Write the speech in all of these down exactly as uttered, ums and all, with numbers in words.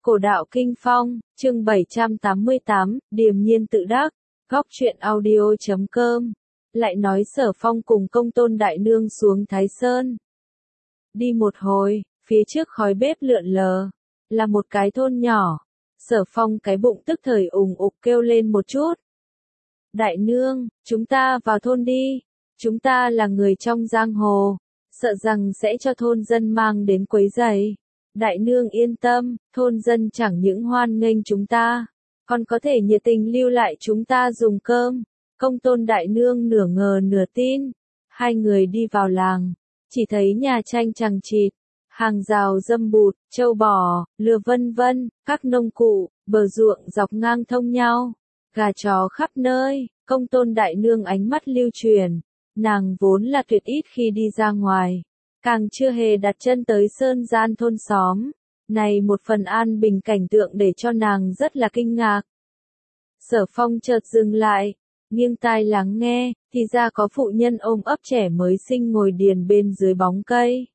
Cổ đạo Kinh Phong, chương bảy trăm tám mươi tám, điềm nhiên tự đắc, góc truyện audio chấm com. Lại nói Sở Phong cùng Công Tôn Đại Nương xuống Thái Sơn. Đi một hồi, phía trước khói bếp lượn lờ, là một cái thôn nhỏ. Sở Phong cái bụng tức thời ùng ục kêu lên một chút. Đại Nương, chúng ta vào thôn đi, chúng ta là người trong giang hồ, sợ rằng sẽ cho thôn dân mang đến quấy rầy. Đại Nương yên tâm, thôn dân chẳng những hoan nghênh chúng ta, còn có thể nhiệt tình lưu lại chúng ta dùng cơm. Công Tôn Đại Nương nửa ngờ nửa tin. Hai người đi vào làng, chỉ thấy nhà tranh chằng chịt, hàng rào dâm bụt, trâu bò, lừa vân vân, các nông cụ, bờ ruộng dọc ngang thông nhau, gà chó khắp nơi. Công Tôn Đại Nương ánh mắt lưu truyền, nàng vốn là tuyệt ít khi đi ra ngoài, càng chưa hề đặt chân tới sơn gian thôn xóm. Này một phần an bình cảnh tượng để cho nàng rất là kinh ngạc. Sở Phong chợt dừng lại, nghiêng tai lắng nghe, thì ra có phụ nhân ôm ấp trẻ mới sinh ngồi điền bên dưới bóng cây.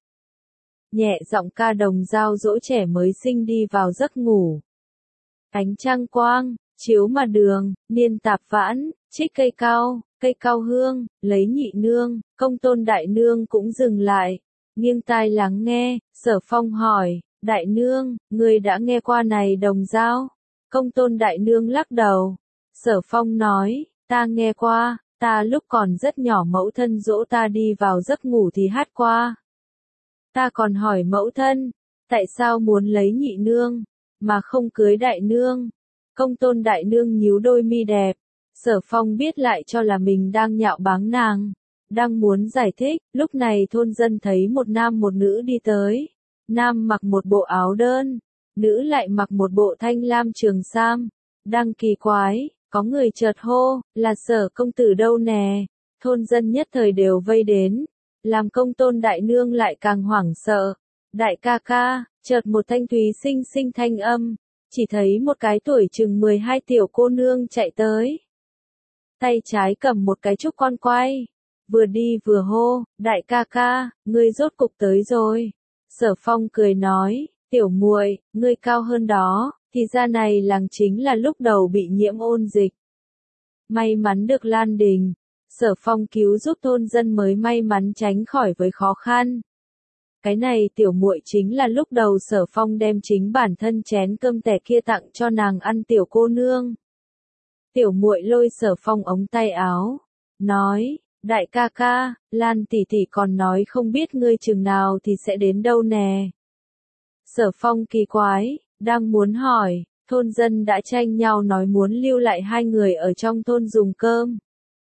Nhẹ giọng ca đồng dao dỗ trẻ mới sinh đi vào giấc ngủ. Ánh trăng quang, chiếu mà đường, niên tạp vãn, trích cây cao, cây cao hương, lấy nhị nương. Công Tôn Đại Nương cũng dừng lại, nghiêng tai lắng nghe. Sở Phong hỏi, Đại Nương, người đã nghe qua này đồng dao? Công Tôn Đại Nương lắc đầu. Sở Phong nói, ta nghe qua, ta lúc còn rất nhỏ mẫu thân dỗ ta đi vào giấc ngủ thì hát qua. Ta còn hỏi mẫu thân, tại sao muốn lấy nhị nương, mà không cưới Đại Nương? Công Tôn Đại Nương nhíu đôi mi đẹp. Sở Phong biết lại cho là mình đang nhạo báng nàng, đang muốn giải thích. Lúc này thôn dân thấy một nam một nữ đi tới. Nam mặc một bộ áo đơn, nữ lại mặc một bộ thanh lam trường sam. Đang kỳ quái, có người chợt hô, là Sở công tử đâu nè. Thôn dân nhất thời đều vây đến, làm Công Tôn Đại Nương lại càng hoảng sợ. Đại ca ca, chợt một thanh thúy xinh xinh thanh âm, chỉ thấy một cái tuổi chừng mười hai tiểu cô nương chạy tới. Tay trái cầm một cái trúc con quay, vừa đi vừa hô, đại ca ca, ngươi rốt cục tới rồi. Sở Phong cười nói, tiểu muội, ngươi cao hơn đó, thì ra này làng chính là lúc đầu bị nhiễm ôn dịch. May mắn được Lan Đình, Sở Phong cứu giúp thôn dân mới may mắn tránh khỏi với khó khăn. Cái này tiểu muội chính là lúc đầu Sở Phong đem chính bản thân chén cơm tẻ kia tặng cho nàng ăn tiểu cô nương. Tiểu muội lôi Sở Phong ống tay áo, nói, đại ca ca, Lan tỷ tỷ còn nói không biết ngươi chừng nào thì sẽ đến đâu nè. Sở Phong kỳ quái, đang muốn hỏi, thôn dân đã tranh nhau nói muốn lưu lại hai người ở trong thôn dùng cơm.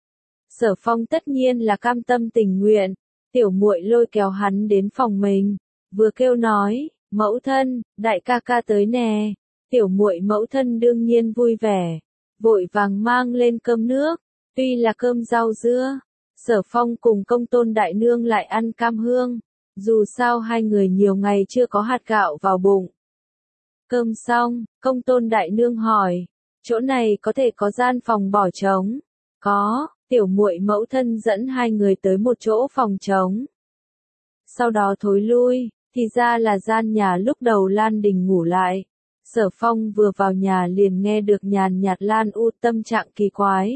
Sở Phong tất nhiên là cam tâm tình nguyện, tiểu muội lôi kéo hắn đến phòng mình, vừa kêu nói, mẫu thân, đại ca ca tới nè. Tiểu muội mẫu thân đương nhiên vui vẻ, vội vàng mang lên cơm nước, tuy là cơm rau dưa. Sở Phong cùng Công Tôn Đại Nương lại ăn cam hương, dù sao hai người nhiều ngày chưa có hạt gạo vào bụng. Cơm xong, Công Tôn Đại Nương hỏi, chỗ này có thể có gian phòng bỏ trống? Có. Tiểu muội mẫu thân dẫn hai người tới một chỗ phòng trống. Sau đó thối lui, thì ra là gian nhà lúc đầu Lan Đình ngủ lại. Sở Phong vừa vào nhà liền nghe được nhàn nhạt Lan U tâm trạng kỳ quái.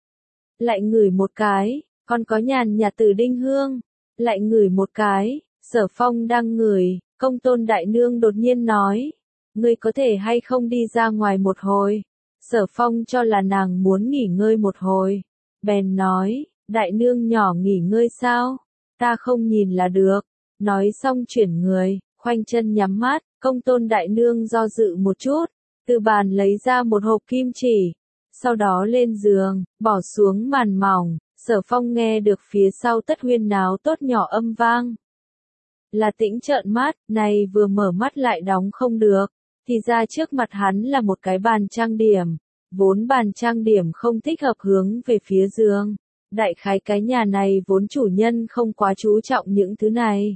Lại ngửi một cái, còn có nhàn nhạt Tử Đinh hương. Lại ngửi một cái, Sở Phong đang ngửi, Công Tôn Đại Nương đột nhiên nói, ngươi có thể hay không đi ra ngoài một hồi? Sở Phong cho là nàng muốn nghỉ ngơi một hồi. Bèn nói, Đại Nương nhỏ nghỉ ngơi sao? Ta không nhìn là được. Nói xong chuyển người, khoanh chân nhắm mắt. Công Tôn Đại Nương do dự một chút, từ bàn lấy ra một hộp kim chỉ, sau đó lên giường, bỏ xuống màn mỏng. Sở Phong nghe được phía sau tất huyên náo tốt nhỏ âm vang. Là Tĩnh trợn mắt, này vừa mở mắt lại đóng không được, thì ra trước mặt hắn là một cái bàn trang điểm. Vốn bàn trang điểm không thích hợp hướng về phía giường. Đại khái cái nhà này vốn chủ nhân không quá chú trọng những thứ này.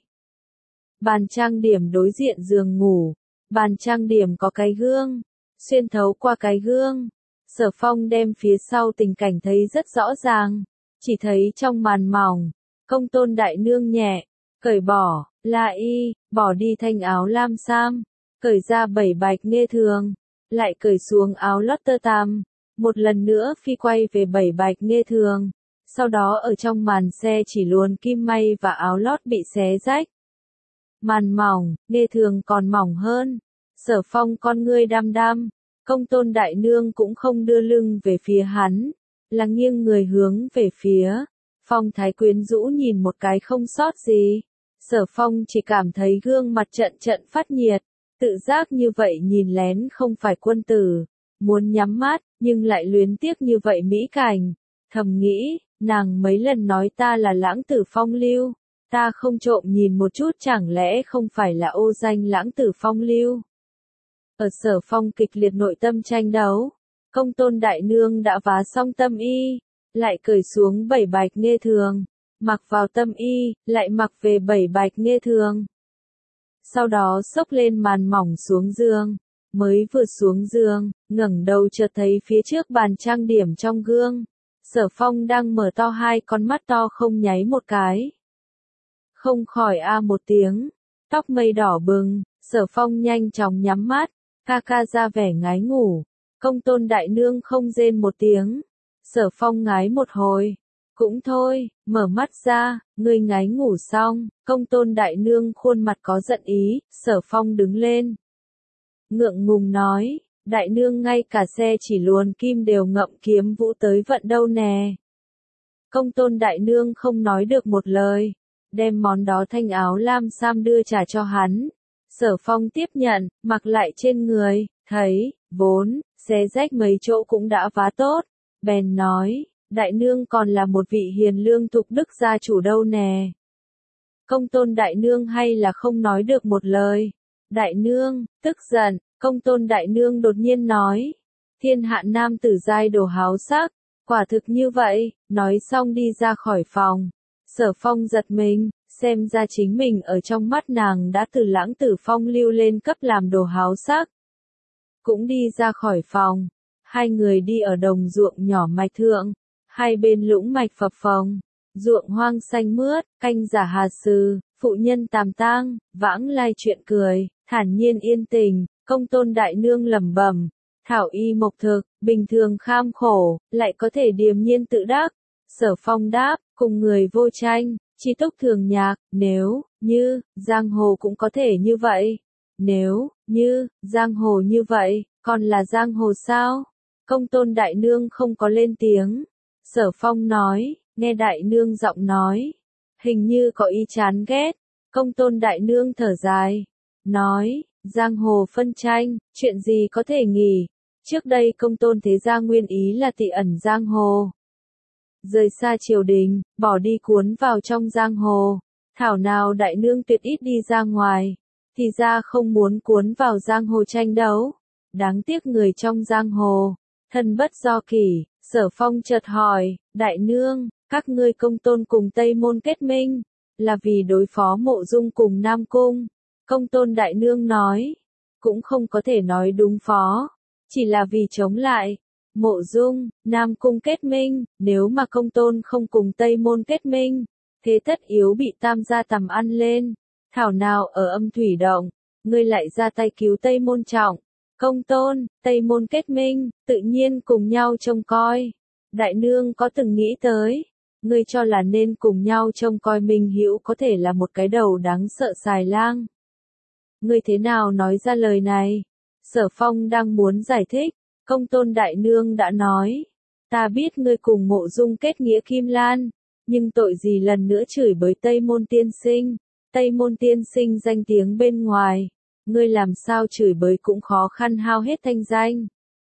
Bàn trang điểm đối diện giường ngủ. Bàn trang điểm có cái gương. Xuyên thấu qua cái gương, Sở Phong đem phía sau tình cảnh thấy rất rõ ràng. Chỉ thấy trong màn mỏng, Công Tôn Đại Nương nhẹ, cởi bỏ, la y, bỏ đi thanh áo lam sam. cởi ra bảy bạch nghe thường, lại cởi xuống áo lót tơ tằm, một lần nữa phi quay về bảy bạch nghe thường, sau đó ở trong màn xe chỉ luồn kim may và áo lót bị xé rách. Màn mỏng, nghe thường còn mỏng hơn. Sở Phong con ngươi đăm đăm, Công Tôn đại nương cũng không đưa lưng về phía hắn, là nghiêng người hướng về phía. Phong Thái quyến rũ nhìn một cái không sót gì. Sở Phong chỉ cảm thấy gương mặt trận trận phát nhiệt, tự giác như vậy nhìn lén không phải quân tử, muốn nhắm mắt, nhưng lại luyến tiếc như vậy mỹ cảnh. Thầm nghĩ, nàng mấy lần nói ta là lãng tử phong lưu, ta không trộm nhìn một chút chẳng lẽ không phải là ô danh lãng tử phong lưu. Ở Sở Phong kịch liệt nội tâm tranh đấu, Công Tôn đại nương đã vá xong tâm y, lại cởi xuống bảy bạch nghe thường, mặc vào tâm y, lại mặc về bảy bạch nghe thường. Sau đó xốc lên màn mỏng xuống giường, mới vừa xuống giường, ngẩng đầu chợt thấy phía trước bàn trang điểm trong gương, Sở Phong đang mở to hai con mắt to không nháy một cái. Không khỏi a một tiếng, tóc mây đỏ bừng, Sở Phong nhanh chóng nhắm mắt, ca ca ra vẻ ngái ngủ, Công Tôn đại nương không rên một tiếng. Sở Phong ngái một hồi, cũng thôi, mở mắt ra, ngươi ngái ngủ xong, Công Tôn đại nương khuôn mặt có giận ý, Sở Phong đứng lên. Ngượng ngùng nói, đại nương ngay cả xe chỉ luồn kim đều ngậm kiếm vũ tới vận đâu nè. Công Tôn đại nương không nói được một lời, đem món đó thanh áo lam sam đưa trả cho hắn. Sở Phong tiếp nhận, mặc lại trên người, thấy, vốn, xé rách mấy chỗ cũng đã vá tốt, bèn nói, đại nương còn là một vị hiền lương thục đức gia chủ đâu nè. Công Tôn đại nương hay là không nói được một lời. Đại nương, tức giận, Công Tôn đại nương đột nhiên nói, thiên hạ nam tử giai đồ háo sắc, quả thực như vậy, nói xong đi ra khỏi phòng. Sở Phong giật mình, xem ra chính mình ở trong mắt nàng đã từ lãng tử phong lưu lên cấp làm đồ háo sắc. Cũng đi ra khỏi phòng, hai người đi ở đồng ruộng nhỏ mạch thượng, hai bên lũng mạch phập phồng, ruộng hoang xanh mướt, canh giả hà sừ, phụ nhân tàm tang, vãng lai chuyện cười, thản nhiên yên tình. Công Tôn đại nương lẩm bẩm, thảo y mộc thực, bình thường kham khổ, lại có thể điềm nhiên tự đắc. Sở Phong đáp, cùng người vô tranh, chi túc thường nhạc, nếu, như, giang hồ cũng có thể như vậy. Nếu, như, giang hồ như vậy, còn là giang hồ sao? Công Tôn đại nương không có lên tiếng. Sở Phong nói, nghe đại nương giọng nói, hình như có ý chán ghét. Công Tôn đại nương thở dài, nói, giang hồ phân tranh, chuyện gì có thể nghỉ. Trước đây Công Tôn thế gia nguyên ý là tị ẩn giang hồ. Rời xa triều đình, bỏ đi cuốn vào trong giang hồ. Thảo nào đại nương tuyệt ít đi ra ngoài, thì ra không muốn cuốn vào giang hồ tranh đấu. Đáng tiếc người trong giang hồ, thân bất do kỷ. Sở Phong chợt hỏi, đại nương, các ngươi Công Tôn cùng Tây Môn kết minh, là vì đối phó Mộ Dung cùng Nam Cung. Công Tôn đại nương nói, cũng không có thể nói đúng phó, chỉ là vì chống lại. Mộ Dung, Nam Cung kết minh, nếu mà Công Tôn không cùng Tây Môn kết minh, thế tất yếu bị tam gia tầm ăn lên. Thảo nào ở âm thủy động, ngươi lại ra tay cứu Tây Môn trọng. Công Tôn, Tây Môn kết minh, tự nhiên cùng nhau trông coi. Đại nương có từng nghĩ tới, ngươi cho là nên cùng nhau trông coi Minh Hữu có thể là một cái đầu đáng sợ xài lang. Ngươi thế nào nói ra lời này? Sở Phong đang muốn giải thích, Công Tôn đại nương đã nói, ta biết ngươi cùng Mộ Dung kết nghĩa kim lan, nhưng tội gì lần nữa chửi bới Tây Môn tiên sinh. Tây Môn tiên sinh danh tiếng bên ngoài, ngươi làm sao chửi bới cũng khó khăn hao hết thanh danh.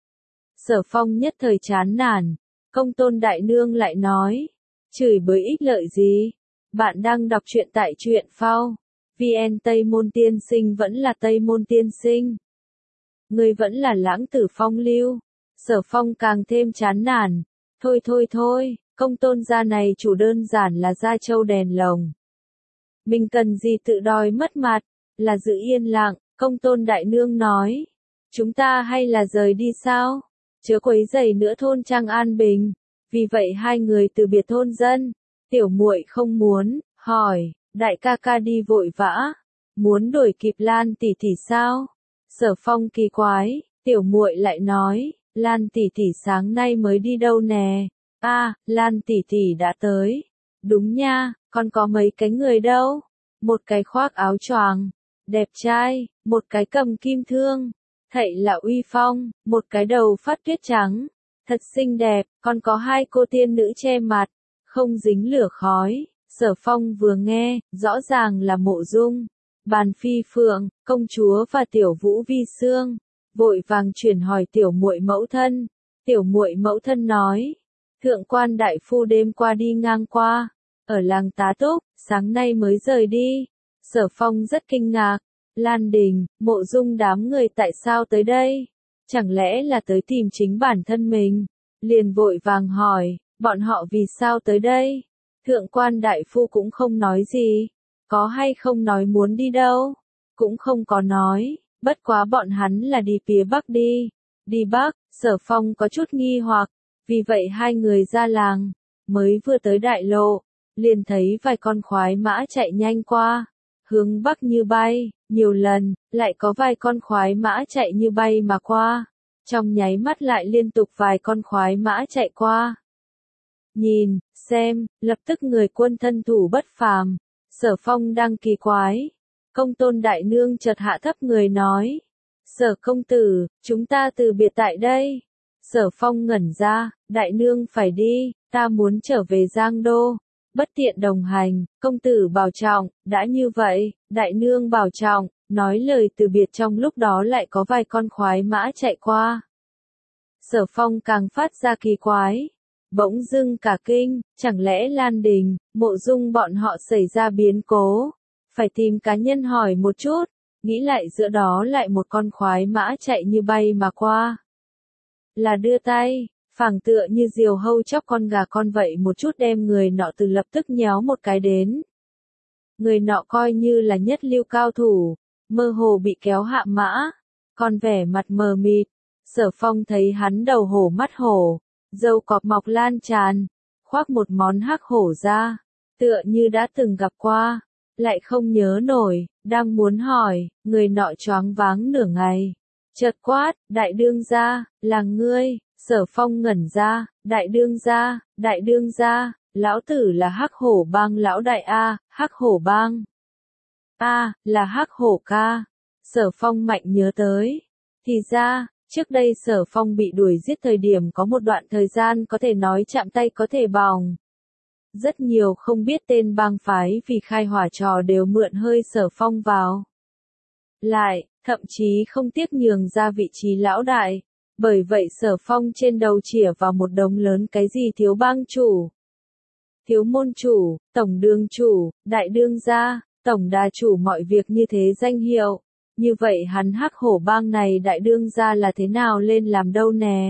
Sở Phong nhất thời chán nản, Công Tôn đại nương lại nói, chửi bới ích lợi gì? Bạn đang đọc truyện tại truyện phao. vê en Tây Môn tiên sinh vẫn là Tây Môn tiên sinh. Ngươi vẫn là lãng tử phong lưu. Sở Phong càng thêm chán nản. Thôi thôi thôi, Công Tôn gia này chủ đơn giản là gia châu đèn lồng. Mình cần gì tự đòi mất mặt, là giữ yên lặng. Công Tôn đại nương nói, chúng ta hay là rời đi sao? Chớ quấy rầy nữa thôn trang an bình. Vì vậy hai người từ biệt thôn dân. Tiểu muội không muốn, hỏi, đại ca ca đi vội vã, muốn đuổi kịp Lan tỷ tỷ sao? Sở Phong kỳ quái, tiểu muội lại nói, Lan tỷ tỷ sáng nay mới đi đâu nè? A, Lan tỷ tỷ đã tới. Đúng nha, còn có mấy cái người đâu? Một cái khoác áo choàng, đẹp trai, một cái cầm kim thương, thậy là uy phong, một cái đầu phát tuyết trắng, thật xinh đẹp, còn có hai cô tiên nữ che mặt, không dính lửa khói. Sở Phong vừa nghe, rõ ràng là Mộ Dung, Bàn Phi Phượng, công chúa và tiểu Vũ Vi Xương, vội vàng chuyển hỏi tiểu muội mẫu thân. Tiểu muội mẫu thân nói, thượng quan đại phu đêm qua đi ngang qua, ở làng Tá Túc, sáng nay mới rời đi. Sở Phong rất kinh ngạc, Lan Đình, Mộ Dung đám người tại sao tới đây? Chẳng lẽ là tới tìm chính bản thân mình? Liền vội vàng hỏi, bọn họ vì sao tới đây? Thượng quan đại phu cũng không nói gì, có hay không nói muốn đi đâu? Cũng không có nói, bất quá bọn hắn là đi phía Bắc đi. Đi Bắc, Sở Phong có chút nghi hoặc, vì vậy hai người ra làng, mới vừa tới đại lộ, liền thấy vài con khoái mã chạy nhanh qua, hướng Bắc như bay, nhiều lần, lại có vài con khoái mã chạy như bay mà qua, trong nháy mắt lại liên tục vài con khoái mã chạy qua. Nhìn, xem, lập tức người quân thân thủ bất phàm. Sở Phong đang kỳ quái. Công tôn đại nương chợt hạ thấp người nói. Sở công tử, chúng ta từ biệt tại đây. Sở Phong ngẩn ra, đại nương phải đi, ta muốn trở về Giang Đô. Bất tiện đồng hành, công tử bảo trọng, đã như vậy, đại nương bảo trọng, nói lời từ biệt trong lúc đó lại có vài con khoái mã chạy qua. Sở Phong càng phát ra kỳ quái. Bỗng dưng cả kinh, chẳng lẽ Lan Đình, Mộ Dung bọn họ xảy ra biến cố, phải tìm cá nhân hỏi một chút, nghĩ lại giữa đó lại một con khoái mã chạy như bay mà qua. Là đưa tay, phảng tựa như diều hâu chóc con gà con vậy một chút đem người nọ từ lập tức nhéo một cái đến. Người nọ coi như là nhất lưu cao thủ, mơ hồ bị kéo hạ mã, còn vẻ mặt mờ mịt. Sở Phong thấy hắn đầu hổ mắt hổ, râu cọp mọc lan tràn, khoác một món hắc hổ ra, tựa như đã từng gặp qua, lại không nhớ nổi, đang muốn hỏi, người nọ choáng váng nửa ngày. Chợt quát, đại đương gia, là ngươi. Sở Phong ngẩn ra, đại đương gia, đại đương gia, lão tử là hắc hổ bang lão đại A, hắc hổ bang. A, là hắc hổ ca. Sở Phong mạnh nhớ tới. Thì ra, trước đây Sở Phong bị đuổi giết thời điểm có một đoạn thời gian có thể nói chạm tay có thể bỏng. Rất nhiều không biết tên bang phái vì khai hỏa trò đều mượn hơi Sở Phong vào. Lại, thậm chí không tiếc nhường ra vị trí lão đại. Bởi vậy Sở Phong trên đầu chĩa vào một đống lớn cái gì thiếu bang chủ, thiếu môn chủ, tổng đương chủ, đại đương gia, tổng đà chủ mọi việc như thế danh hiệu. Như vậy hắn hắc hổ bang này đại đương gia là thế nào lên làm đâu nè.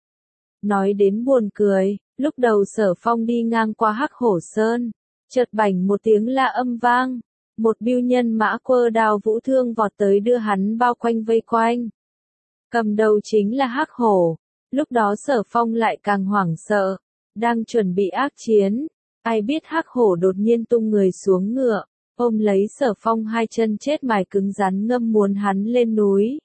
Nói đến buồn cười, lúc đầu Sở Phong đi ngang qua hắc hổ sơn, chợt bành một tiếng lạ âm vang, một bưu nhân mã quơ đao vũ thương vọt tới đưa hắn bao quanh vây quanh. Cầm đầu chính là hắc hổ, lúc đó Sở Phong lại càng hoảng sợ, đang chuẩn bị ác chiến, ai biết hắc hổ đột nhiên tung người xuống ngựa, ôm lấy Sở Phong hai chân chết mài cứng rắn ngâm muốn hắn lên núi.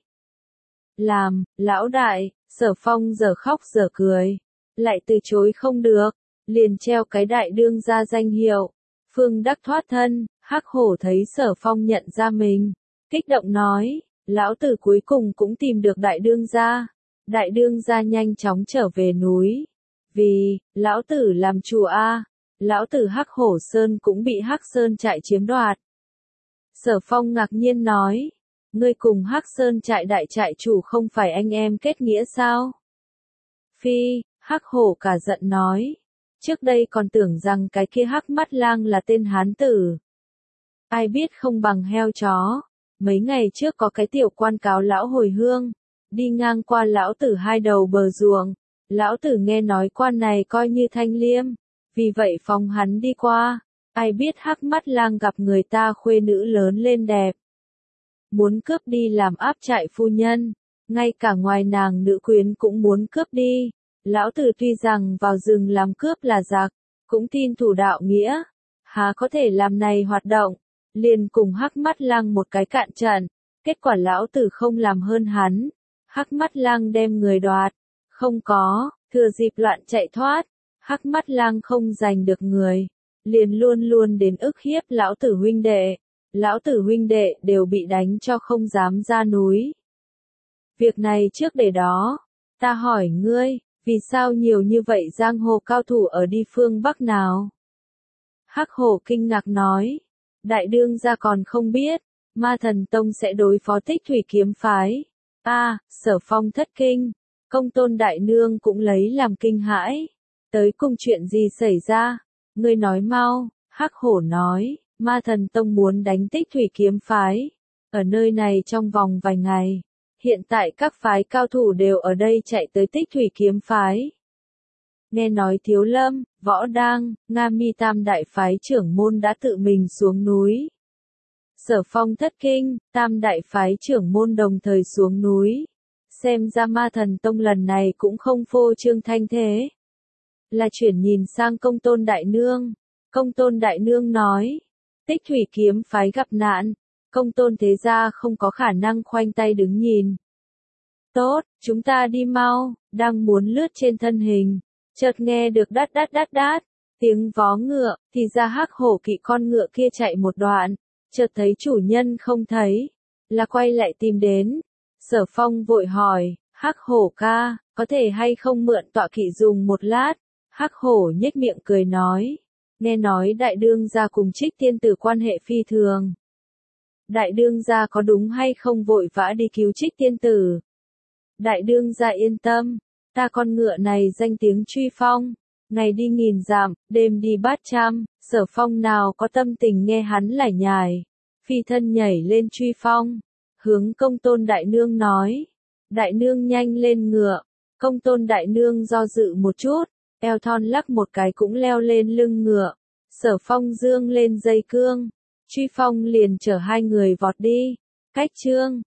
Làm, lão đại, Sở Phong giờ khóc giờ cười, lại từ chối không được, liền treo cái đại đương gia danh hiệu, phương đắc thoát thân. Hắc hổ thấy Sở Phong nhận ra mình, kích động nói, lão tử cuối cùng cũng tìm được đại đương gia. Đại đương gia nhanh chóng trở về núi, vì, lão tử làm chủ a, lão tử hắc hổ sơn cũng bị hắc sơn trại chiếm đoạt. Sở Phong ngạc nhiên nói, ngươi cùng hắc sơn trại đại trại chủ không phải anh em kết nghĩa sao? Phi, hắc hổ cả giận nói, trước đây còn tưởng rằng cái kia hắc mắt lang là tên hán tử. Ai biết không bằng heo chó. Mấy ngày trước có cái tiểu quan cáo lão hồi hương, đi ngang qua lão tử hai đầu bờ ruộng, lão tử nghe nói quan này coi như thanh liêm, vì vậy phóng hắn đi qua, ai biết hắc mắt lang gặp người ta khuê nữ lớn lên đẹp. Muốn cướp đi làm áp trại phu nhân, ngay cả ngoài nàng nữ quyến cũng muốn cướp đi, lão tử tuy rằng vào rừng làm cướp là giặc, cũng tin thủ đạo nghĩa, há có thể làm này hoạt động. Liền cùng hắc mắt lang một cái cạn trận, Kết quả lão tử không làm hơn hắn. Hắc mắt lang đem người đoạt. Không có, thừa dịp loạn chạy thoát. Hắc mắt lang không giành được người. Liền luôn luôn đến ức hiếp lão tử huynh đệ. Lão tử huynh đệ đều bị đánh cho không dám ra núi. Việc này trước để đó. Ta hỏi ngươi, vì sao nhiều như vậy giang hồ cao thủ ở đi phương Bắc nào? Hắc hổ kinh ngạc nói. Đại đương gia còn không biết, Ma Thần Tông sẽ đối phó Tích Thủy kiếm phái. A, à, Sở Phong thất kinh, Công Tôn đại nương cũng lấy làm kinh hãi. Tới cùng chuyện gì xảy ra? Ngươi nói mau. Hắc hổ nói, Ma Thần Tông muốn đánh Tích Thủy kiếm phái. Ở nơi này trong vòng vài ngày, hiện tại các phái cao thủ đều ở đây chạy tới Tích Thủy kiếm phái. Nghe nói Thiếu Lâm, Võ Đang, Nga Mi tam đại phái trưởng môn đã tự mình xuống núi. Sở Phong thất kinh, tam đại phái trưởng môn đồng thời xuống núi. Xem ra Ma Thần Tông lần này cũng không phô trương thanh thế. Là chuyển nhìn sang Công Tôn đại nương. Công Tôn đại nương nói, Tích Thủy kiếm phái gặp nạn, Công Tôn thế gia không có khả năng khoanh tay đứng nhìn. Tốt, chúng ta đi mau. Đang muốn lướt trên thân hình, chợt nghe được đát đát đát đát, tiếng vó ngựa, thì ra Hắc hổ kỵ con ngựa kia chạy một đoạn, chợt thấy chủ nhân không thấy, là quay lại tìm đến. Sở Phong vội hỏi, Hắc hổ ca, có thể hay không mượn tọa kỵ dùng một lát? Hắc hổ nhếch miệng cười nói, nghe nói đại đương gia cùng Trích tiên tử quan hệ phi thường. Đại đương gia có đúng hay không vội vã đi cứu Trích tiên tử? Đại đương gia yên tâm, ta con ngựa này danh tiếng truy phong, ngày đi nghìn dặm, đêm đi bát trăm. Sở Phong nào có tâm tình nghe hắn lải nhải, phi thân nhảy lên truy phong, hướng Công Tôn đại nương nói, đại nương nhanh lên ngựa. Công Tôn đại nương do dự một chút, eo thon lắc một cái cũng leo lên lưng ngựa. Sở Phong dương lên dây cương, truy phong liền chở hai người vọt đi. Cách chương